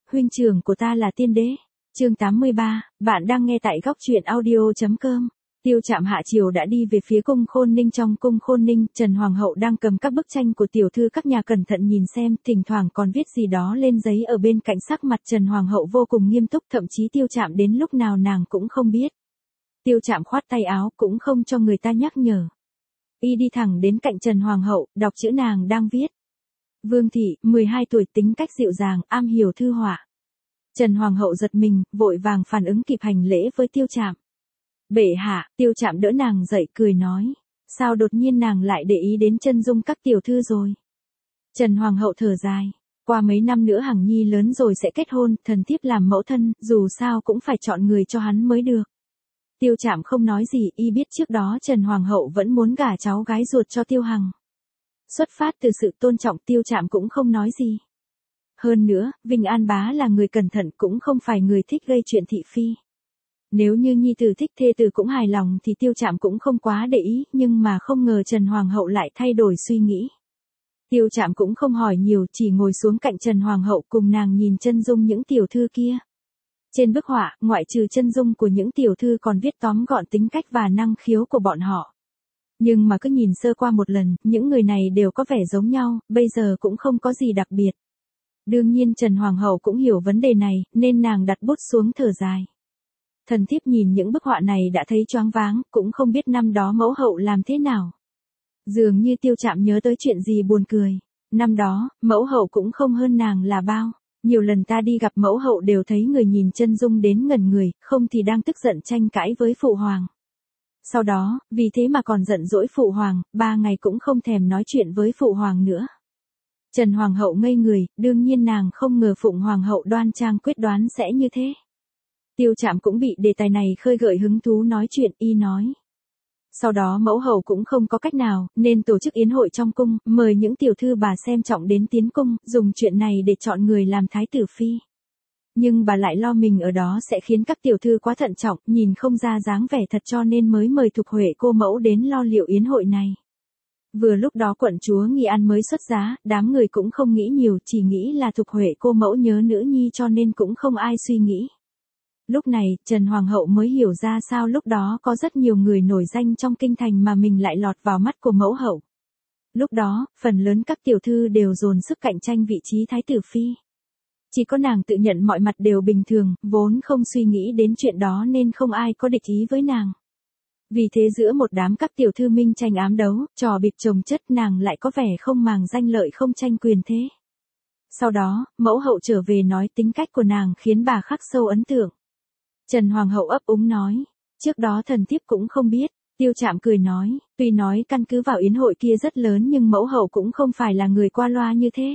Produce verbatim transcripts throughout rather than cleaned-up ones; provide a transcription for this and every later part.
huynh trưởng của ta là tiên đế. Chương tám mươi ba, bạn đang nghe tại góc truyện audio chấm com. Tiêu Trạm hạ triều đã đi về phía cung Khôn Ninh. Trong cung Khôn Ninh, Trần Hoàng hậu đang cầm các bức tranh của tiểu thư các nhà cẩn thận nhìn xem, thỉnh thoảng còn viết gì đó lên giấy ở bên cạnh. Sắc mặt Trần Hoàng hậu vô cùng nghiêm túc, thậm chí Tiêu Trạm đến lúc nào nàng cũng không biết. Tiêu Trạm khoát tay áo, cũng không cho người ta nhắc nhở. Y đi thẳng đến cạnh Trần Hoàng hậu, đọc chữ nàng đang viết. Vương thị, mười hai tuổi, tính cách dịu dàng, am hiểu thư họa. Trần Hoàng hậu giật mình, vội vàng phản ứng kịp hành lễ với Tiêu Trạm. Bệ hạ. Tiêu Trạm đỡ nàng dậy, cười nói. Sao đột nhiên nàng lại để ý đến chân dung các tiểu thư rồi? Trần Hoàng hậu thở dài. Qua mấy năm nữa Hằng Nhi lớn rồi sẽ kết hôn, thần thiếp làm mẫu thân, dù sao cũng phải chọn người cho hắn mới được. Tiêu Trạm không nói gì, y biết trước đó Trần Hoàng hậu vẫn muốn gả cháu gái ruột cho Tiêu Hằng. Xuất phát từ sự tôn trọng, Tiêu Trạm cũng không nói gì. Hơn nữa, Vinh An bá là người cẩn thận, cũng không phải người thích gây chuyện thị phi. Nếu như nhi tử thích thê tử cũng hài lòng thì Tiêu Trạm cũng không quá để ý, nhưng mà không ngờ Trần Hoàng hậu lại thay đổi suy nghĩ. Tiêu Trạm cũng không hỏi nhiều, chỉ ngồi xuống cạnh Trần Hoàng hậu cùng nàng nhìn chân dung những tiểu thư kia. Trên bức họa, ngoại trừ chân dung của những tiểu thư còn viết tóm gọn tính cách và năng khiếu của bọn họ. Nhưng mà cứ nhìn sơ qua một lần, những người này đều có vẻ giống nhau, bây giờ cũng không có gì đặc biệt. Đương nhiên Trần Hoàng hậu cũng hiểu vấn đề này, nên nàng đặt bút xuống thở dài. Thần thiếp nhìn những bức họa này đã thấy choáng váng, cũng không biết năm đó mẫu hậu làm thế nào. Dường như Tiêu Trạm nhớ tới chuyện gì buồn cười. Năm đó, mẫu hậu cũng không hơn nàng là bao. Nhiều lần ta đi gặp mẫu hậu đều thấy người nhìn chân dung đến ngẩn người, không thì đang tức giận tranh cãi với phụ hoàng. Sau đó, vì thế mà còn giận dỗi phụ hoàng, ba ngày cũng không thèm nói chuyện với phụ hoàng nữa. Trần Hoàng hậu ngây người, đương nhiên nàng không ngờ Phụng Hoàng hậu đoan trang quyết đoán sẽ như thế. Tiêu Trạm cũng bị đề tài này khơi gợi hứng thú nói chuyện, y nói. Sau đó mẫu hậu cũng không có cách nào, nên tổ chức yến hội trong cung, mời những tiểu thư bà xem trọng đến tiến cung, dùng chuyện này để chọn người làm thái tử phi. Nhưng bà lại lo mình ở đó sẽ khiến các tiểu thư quá thận trọng, nhìn không ra dáng vẻ thật, cho nên mới mời Thục Huệ cô mẫu đến lo liệu yến hội này. Vừa lúc đó quận chúa Nghi An mới xuất giá, đám người cũng không nghĩ nhiều, chỉ nghĩ là Thục Huệ cô mẫu nhớ nữ nhi cho nên cũng không ai suy nghĩ. Lúc này, Trần Hoàng hậu mới hiểu ra sao lúc đó có rất nhiều người nổi danh trong kinh thành mà mình lại lọt vào mắt của mẫu hậu. Lúc đó, phần lớn các tiểu thư đều dồn sức cạnh tranh vị trí thái tử phi. Chỉ có nàng tự nhận mọi mặt đều bình thường, vốn không suy nghĩ đến chuyện đó nên không ai có địch ý với nàng. Vì thế giữa một đám các tiểu thư minh tranh ám đấu, trò bịp chồng chất, nàng lại có vẻ không màng danh lợi không tranh quyền thế. Sau đó, mẫu hậu trở về nói tính cách của nàng khiến bà khắc sâu ấn tượng. Trần Hoàng hậu ấp úng nói, trước đó thần thiếp cũng không biết. Tiêu Trạm cười nói, tuy nói căn cứ vào yến hội kia rất lớn nhưng mẫu hậu cũng không phải là người qua loa như thế.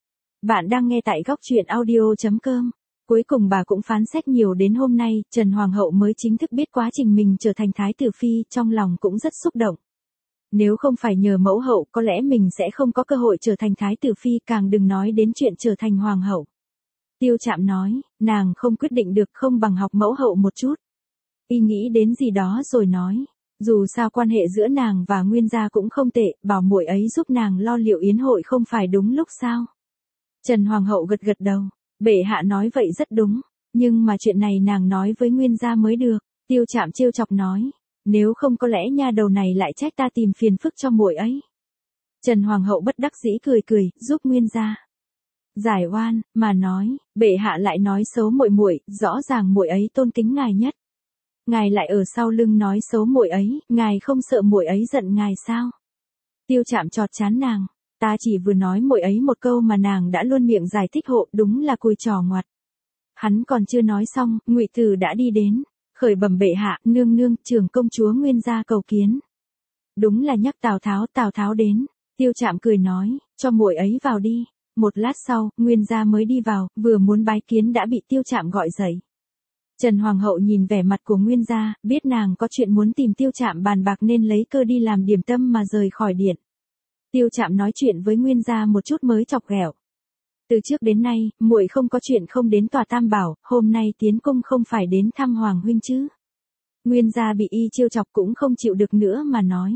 Bạn đang nghe tại góc truyện audio chấm com. Cuối cùng bà cũng phán xét nhiều đến hôm nay, Trần Hoàng hậu mới chính thức biết quá trình mình trở thành thái tử phi, trong lòng cũng rất xúc động. Nếu không phải nhờ mẫu hậu, có lẽ mình sẽ không có cơ hội trở thành thái tử phi, càng đừng nói đến chuyện trở thành hoàng hậu. Tiêu Trạm nói, nàng không quyết định được, không bằng học mẫu hậu một chút. Y nghĩ đến gì đó rồi nói, dù sao quan hệ giữa nàng và Nguyên gia cũng không tệ, bảo muội ấy giúp nàng lo liệu yến hội không phải đúng lúc sao? Trần Hoàng hậu gật gật đầu, bệ hạ nói vậy rất đúng, nhưng mà chuyện này nàng nói với Nguyên gia mới được. Tiêu Trạm trêu chọc nói, nếu không có lẽ nha đầu này lại trách ta tìm phiền phức cho muội ấy. Trần Hoàng hậu bất đắc dĩ cười cười, giúp Nguyên gia giải oan, mà nói, bệ hạ lại nói xấu muội muội, rõ ràng muội ấy tôn kính ngài nhất. Ngài lại ở sau lưng nói xấu muội ấy, ngài không sợ muội ấy giận ngài sao? Tiêu Trạm chọt chán nàng, ta chỉ vừa nói muội ấy một câu mà nàng đã luôn miệng giải thích hộ, đúng là cùi trò ngoặt. Hắn còn chưa nói xong, Ngụy Từ đã đi đến, khởi bẩm bệ hạ, nương nương, trưởng công chúa Nguyên gia cầu kiến. Đúng là nhắc Tào Tháo, Tào Tháo đến. Tiêu Trạm cười nói, cho muội ấy vào đi. Một lát sau, Nguyên gia mới đi vào, vừa muốn bái kiến đã bị Tiêu Trạm gọi dậy. Trần Hoàng hậu nhìn vẻ mặt của Nguyên gia, biết nàng có chuyện muốn tìm Tiêu Trạm bàn bạc nên lấy cơ đi làm điểm tâm mà rời khỏi điện. Tiêu Trạm nói chuyện với Nguyên gia một chút mới chọc ghẹo. Từ trước đến nay, muội không có chuyện không đến tòa Tam Bảo, hôm nay tiến cung không phải đến thăm Hoàng huynh chứ? Nguyên gia bị y trêu chọc cũng không chịu được nữa mà nói.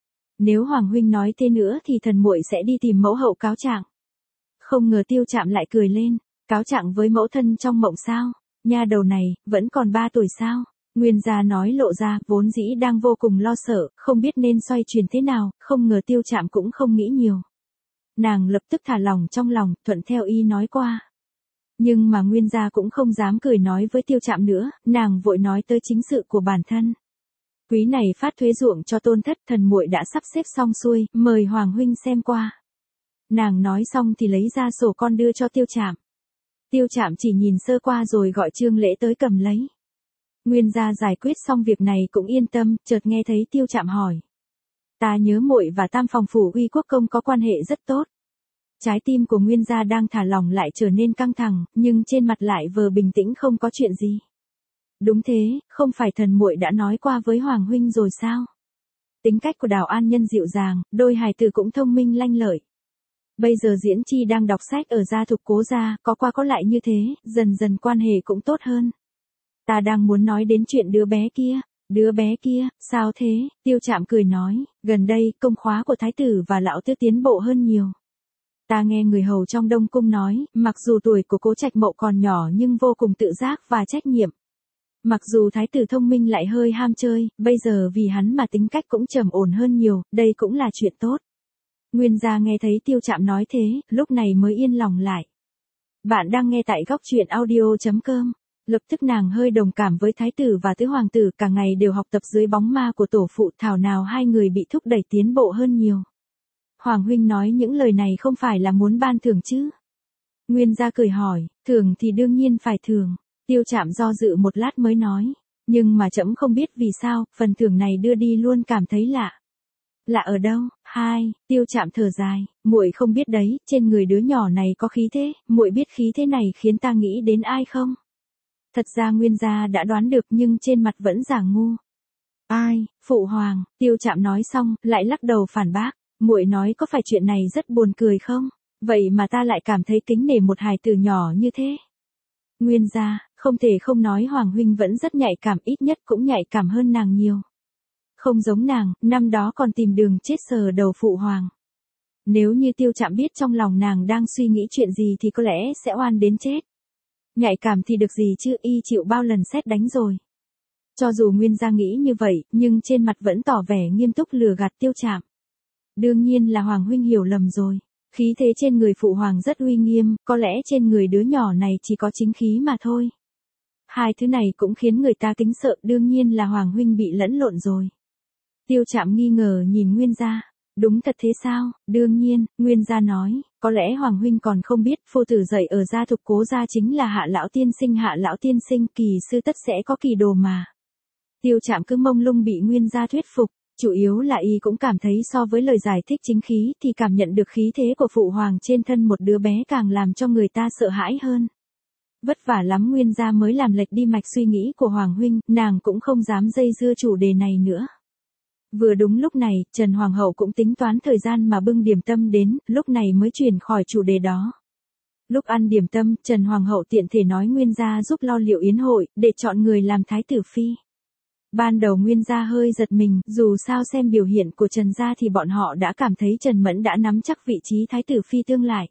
Nếu Hoàng huynh nói thế nữa thì thần muội sẽ đi tìm mẫu hậu cáo trạng. Không ngờ Tiêu Trạm lại cười lên, Cáo trạng với mẫu thân trong mộng sao? Nha đầu này, vẫn còn ba tuổi sao? Nguyên gia nói lộ ra, vốn dĩ đang vô cùng lo sợ, không biết nên xoay chuyển thế nào, không ngờ Tiêu Trạm cũng không nghĩ nhiều. Nàng lập tức thả lỏng trong lòng, thuận theo y nói qua. Nhưng mà Nguyên gia cũng không dám cười nói với Tiêu Trạm nữa, nàng vội nói tới chính sự của bản thân. Quý này phát thuế ruộng cho tôn thất, thần muội đã sắp xếp xong xuôi, mời Hoàng huynh xem qua. Nàng nói xong thì lấy ra sổ con đưa cho Tiêu Trạm. Tiêu Trạm chỉ nhìn sơ qua rồi gọi Trương Lễ tới cầm lấy. Nguyên gia giải quyết xong việc này cũng yên tâm, chợt nghe thấy Tiêu Trạm hỏi. Ta nhớ muội và Tam phòng phủ Uy Quốc công có quan hệ rất tốt. Trái tim của Nguyên gia đang thả lỏng lại trở nên căng thẳng, nhưng trên mặt lại vừa bình tĩnh không có chuyện gì. Đúng thế, không phải thần muội đã nói qua với Hoàng huynh rồi sao? Tính cách của Đào An Nhân dịu dàng, đôi hài tử cũng thông minh lanh lợi. Bây giờ Diễn Chi đang đọc sách ở gia thục Cố gia, có qua có lại như thế, dần dần quan hệ cũng tốt hơn. Ta đang muốn nói đến chuyện đứa bé kia. Đứa bé kia, sao thế? Tiêu Trạm cười nói, gần đây, công khóa của thái tử và lão tước tiến bộ hơn nhiều. Ta nghe người hầu trong Đông Cung nói, mặc dù tuổi của Cố Trạch Mậu còn nhỏ nhưng vô cùng tự giác và trách nhiệm. Mặc dù thái tử thông minh lại hơi ham chơi, bây giờ vì hắn mà tính cách cũng trầm ổn hơn nhiều, đây cũng là chuyện tốt. Nguyên gia nghe thấy Tiêu Trạm nói thế, lúc này mới yên lòng lại. Bạn đang nghe tại góc truyện audio chấm com. Lập tức nàng hơi đồng cảm với thái tử và tứ hoàng tử, cả ngày đều học tập dưới bóng ma của tổ phụ, thảo nào hai người bị thúc đẩy tiến bộ hơn nhiều. Hoàng huynh nói những lời này không phải là muốn ban thưởng chứ? Nguyên gia cười hỏi, thưởng thì đương nhiên phải thưởng. Tiêu Trạm do dự một lát mới nói, nhưng mà trẫm không biết vì sao, phần thưởng này đưa đi luôn cảm thấy lạ. Lạ ở đâu? Hai, Tiêu Trạm thở dài, muội không biết đấy, trên người đứa nhỏ này có khí thế, muội biết khí thế này khiến ta nghĩ đến ai không? Thật ra Nguyên gia đã đoán được nhưng trên mặt vẫn giả ngu. Ai? Phụ hoàng. Tiêu Trạm nói xong, lại lắc đầu phản bác. Muội nói có phải chuyện này rất buồn cười không? Vậy mà ta lại cảm thấy kính nể một hài tử nhỏ như thế. Nguyên gia, không thể không nói Hoàng huynh vẫn rất nhạy cảm, ít nhất cũng nhạy cảm hơn nàng nhiều. Không giống nàng, năm đó còn tìm đường chết sờ đầu phụ hoàng. Nếu như Tiêu Trạm biết trong lòng nàng đang suy nghĩ chuyện gì thì có lẽ sẽ oan đến chết. Nhạy cảm thì được gì chứ, y chịu bao lần sét đánh rồi. Cho dù Nguyên gia nghĩ như vậy, nhưng trên mặt vẫn tỏ vẻ nghiêm túc lừa gạt Tiêu Trạm. Đương nhiên là Hoàng huynh hiểu lầm rồi. Khí thế trên người phụ hoàng rất uy nghiêm, có lẽ trên người đứa nhỏ này chỉ có chính khí mà thôi. Hai thứ này cũng khiến người ta kính sợ, đương nhiên là Hoàng huynh bị lẫn lộn rồi. Tiêu Trạm nghi ngờ nhìn Nguyên gia. Đúng thật thế sao? Đương nhiên, Nguyên gia nói, có lẽ Hoàng huynh còn không biết, phu tử dạy ở gia thục Cố gia chính là Hạ lão tiên sinh, Hạ lão tiên sinh, kỳ sư tất sẽ có kỳ đồ mà. Tiêu Trạm cứ mông lung bị Nguyên gia thuyết phục, chủ yếu là y cũng cảm thấy so với lời giải thích chính khí thì cảm nhận được khí thế của phụ hoàng trên thân một đứa bé càng làm cho người ta sợ hãi hơn. Vất vả lắm Nguyên gia mới làm lệch đi mạch suy nghĩ của Hoàng huynh, nàng cũng không dám dây dưa chủ đề này nữa. Vừa đúng lúc này, Trần Hoàng hậu cũng tính toán thời gian mà bưng điểm tâm đến, lúc này mới chuyển khỏi chủ đề đó. Lúc ăn điểm tâm, Trần Hoàng hậu tiện thể nói Nguyên gia giúp lo liệu yến hội, để chọn người làm thái tử phi. Ban đầu Nguyên gia hơi giật mình, dù sao xem biểu hiện của Trần gia thì bọn họ đã cảm thấy Trần Mẫn đã nắm chắc vị trí thái tử phi tương lai.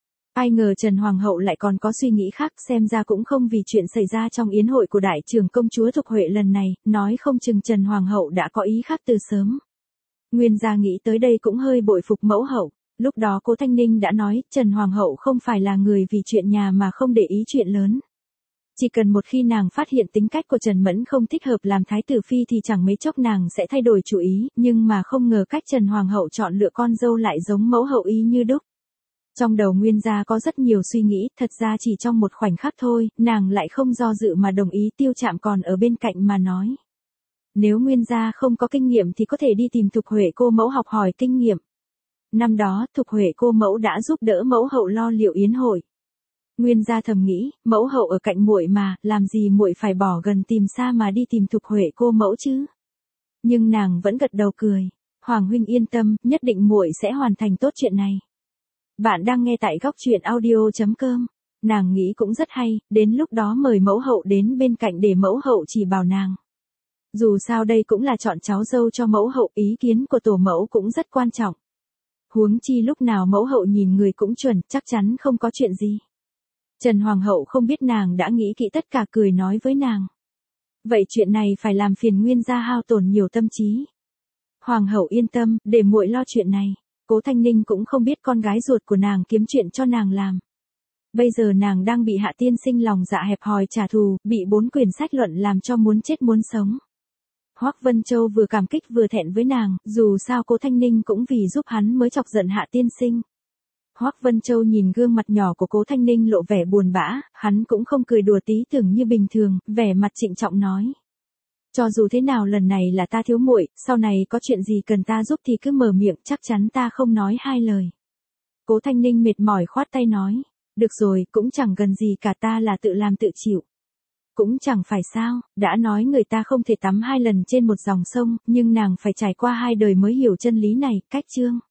Ai ngờ Trần Hoàng hậu lại còn có suy nghĩ khác, xem ra cũng không vì chuyện xảy ra trong yến hội của đại trưởng công chúa Thục Huệ lần này, nói không chừng Trần Hoàng hậu đã có ý khác từ sớm. Nguyên gia nghĩ tới đây cũng hơi bội phục mẫu hậu, lúc đó Cố Thanh Ninh đã nói, Trần Hoàng hậu không phải là người vì chuyện nhà mà không để ý chuyện lớn. Chỉ cần một khi nàng phát hiện tính cách của Trần Mẫn không thích hợp làm thái tử phi thì chẳng mấy chốc nàng sẽ thay đổi chủ ý, nhưng mà không ngờ cách Trần Hoàng hậu chọn lựa con dâu lại giống mẫu hậu y như đúc. Trong đầu Nguyên gia có rất nhiều suy nghĩ, thật ra chỉ trong một khoảnh khắc thôi, nàng lại không do dự mà đồng ý. Tiêu Trạm còn ở bên cạnh mà nói. Nếu Nguyên gia không có kinh nghiệm thì có thể đi tìm Thục Huệ cô mẫu học hỏi kinh nghiệm. Năm đó, Thục Huệ cô mẫu đã giúp đỡ mẫu hậu lo liệu yến hội. Nguyên gia thầm nghĩ, mẫu hậu ở cạnh muội mà, làm gì muội phải bỏ gần tìm xa mà đi tìm Thục Huệ cô mẫu chứ? Nhưng nàng vẫn gật đầu cười. Hoàng huynh yên tâm, nhất định muội sẽ hoàn thành tốt chuyện này. Bạn đang nghe tại góc truyện audio chấm com. Nàng nghĩ cũng rất hay, đến lúc đó mời mẫu hậu đến bên cạnh để mẫu hậu chỉ bảo nàng. Dù sao đây cũng là chọn cháu dâu cho mẫu hậu, ý kiến của tổ mẫu cũng rất quan trọng. Huống chi lúc nào mẫu hậu nhìn người cũng chuẩn, chắc chắn không có chuyện gì. Trần Hoàng hậu không biết nàng đã nghĩ kỹ tất cả, cười nói với nàng. Vậy chuyện này phải làm phiền Nguyên gia hao tổn nhiều tâm trí. Hoàng hậu yên tâm, để muội lo chuyện này. Cố Thanh Ninh cũng không biết con gái ruột của nàng kiếm chuyện cho nàng làm. Bây giờ nàng đang bị Hạ tiên sinh lòng dạ hẹp hòi trả thù, bị bốn quyển sách luận làm cho muốn chết muốn sống. Hoắc Vân Châu vừa cảm kích vừa thẹn với nàng, dù sao Cố Thanh Ninh cũng vì giúp hắn mới chọc giận Hạ tiên sinh. Hoắc Vân Châu nhìn gương mặt nhỏ của Cố Thanh Ninh lộ vẻ buồn bã, hắn cũng không cười đùa tí tưởng như bình thường, vẻ mặt trịnh trọng nói. Cho dù thế nào lần này là ta thiếu muội, sau này có chuyện gì cần ta giúp thì cứ mở miệng, chắc chắn ta không nói hai lời. Cố Thanh Ninh mệt mỏi khoát tay nói. Được rồi, cũng chẳng gần gì cả, ta là tự làm tự chịu. Cũng chẳng phải sao, đã nói người ta không thể tắm hai lần trên một dòng sông, nhưng nàng phải trải qua hai đời mới hiểu chân lý này, cách chương.